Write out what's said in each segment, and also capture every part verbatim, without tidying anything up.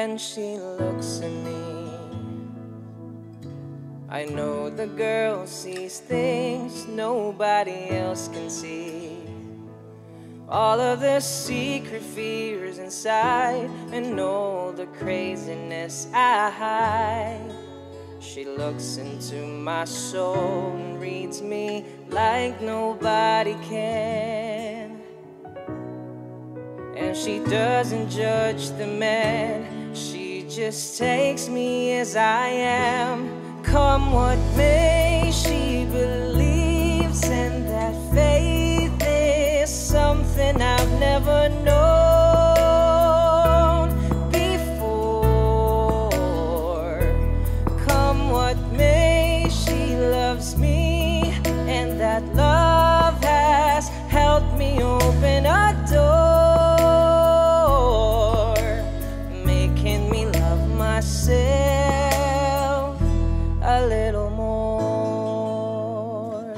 when she looks at me. I know the girl sees things nobody else can see. All of the secret fears inside and all the craziness I hide. She looks into my soul and reads me like nobody can. And she doesn't judge the man, she just takes me as I am. Come what may, she believes in that faith is something I've never known before. Come what may, she loves me, and that love has helped me open a door, making me love myself a little more.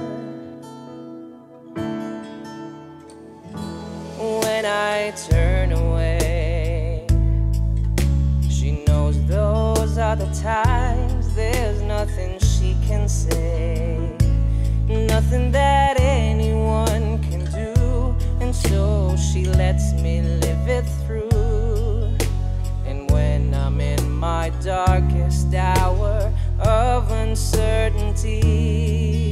When I turn away, she knows those are the times there's nothing she can say, nothing that anyone can do, and so she lets me live it through. And when I'm in my darkest hour of uncertainty,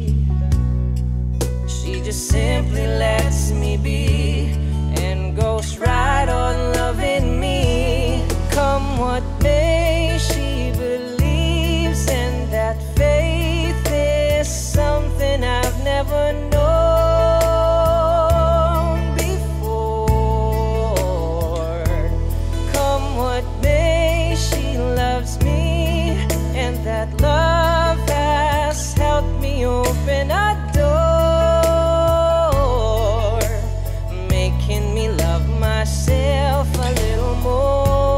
she just simply lets me be and goes right on loving me. Come what may, she believes in that faith is something I've never known before. Come what may, she loves me, and that love has helped me open a door, making me love myself a little more.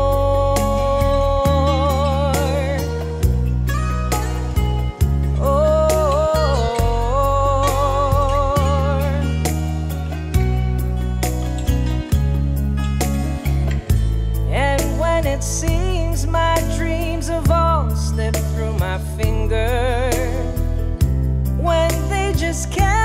It seems my dreams have all slipped through my fingers, when they just can't